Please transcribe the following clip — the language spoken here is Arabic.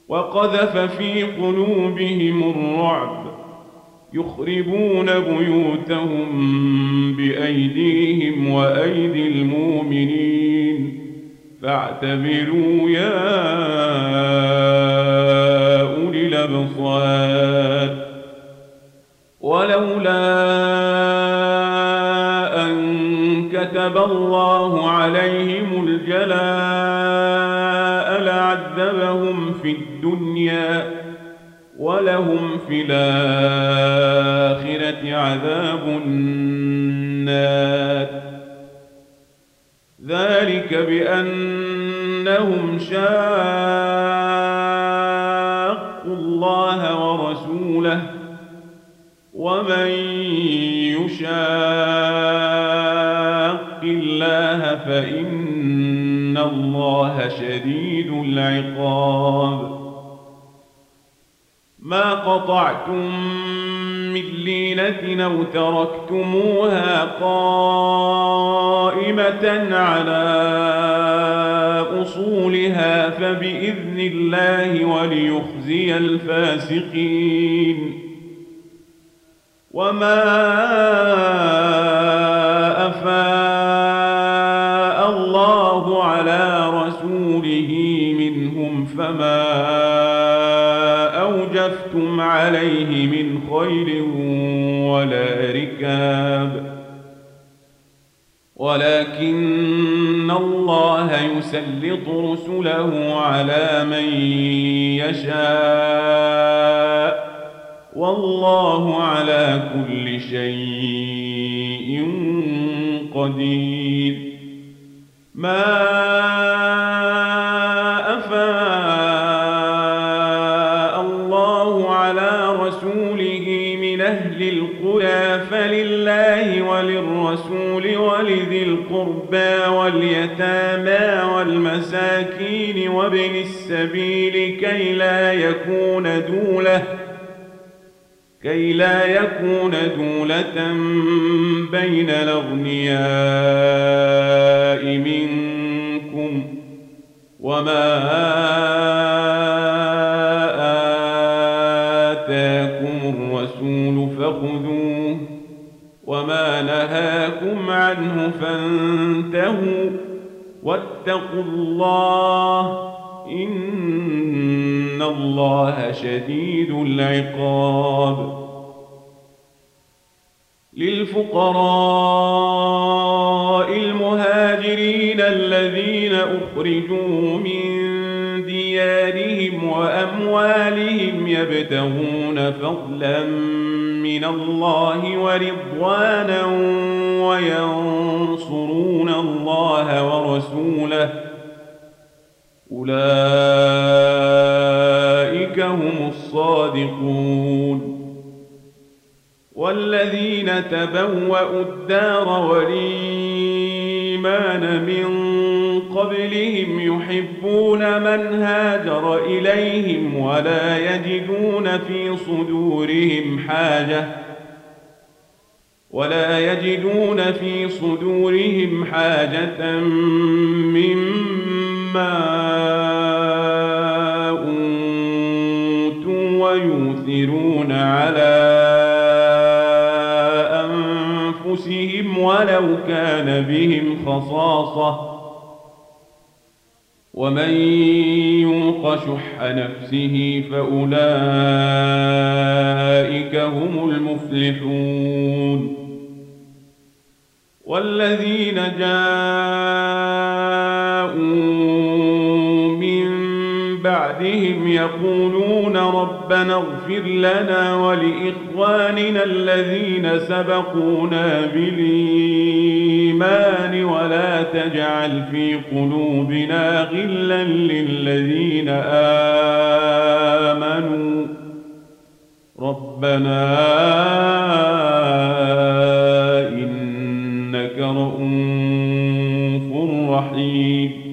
وقذف في قلوبهم الرعب يخربون بيوتهم بأيديهم وأيدي المؤمنين فاعتبروا يا أولي الأبصار. ولولا أن كتب الله عليهم الجلاء لعذبهم في الدنيا ولهم في الآخرة عذاب النار. ذلك بأنهم شاقوا الله ورسوله ومن يشاق الله فإن الله شديد العقاب. ما قطعتم من لينة أو تركتموها قائمة على أصولها فبإذن الله وليخزي الفاسقين. وما أفاء الله على رسوله منهم فما أوجفتم عليه من خيل ولا ركاب ولكن الله يسلط رسله على من يشاء والله على كل شيء قدير. ما أفاء الله على رسوله من أهل القرى فلله وللرسول ولذي القربى واليتامى والمساكين وابن السبيل كي لا يكون دولة بين الأغنياء منكم. وما آتاكم الرسول فخذوه وما نهاكم عنه فانتهوا واتقوا الله إن الله شديد العقاب. للفقراء المهاجرين الذين أخرجوا من ديارهم وأموالهم يبتغون فضلا من الله ورضوانا وينصرون الله ورسوله أولئك هم الصادقون. والذين تبوأوا الدار والإيمان من قبلهم يحبون من هاجر إليهم ولا يجدون في صدورهم حاجة مما أوتوا ويؤثرون على أنفسهم ولو كان بهم خصاصة ومن يوق شح نفسه فأولئك هم المفلحون. والذين جاءوا من بعدهم يقولون ربنا اغفر لنا ولإخواننا الذين سبقونا بالإيمان ولا تجعل في قلوبنا غلا للذين آمنوا ربنا إنك رؤوف رحيم.